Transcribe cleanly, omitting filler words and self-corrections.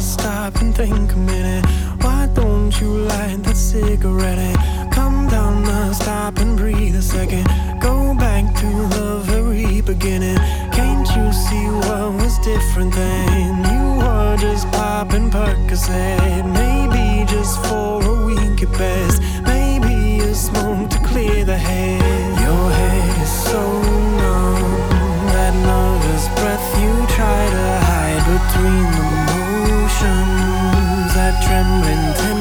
stop and think a minute. Why don't you light that cigarette? Come down now, stop and breathe a second. Go back to the very beginning. Can't you see what was different then? You were just popping Percocet. Maybe just for a week at best. Maybe a smoke to clear the head. Your head is so numb. That nervous breath you try to hide between the motions. That trembling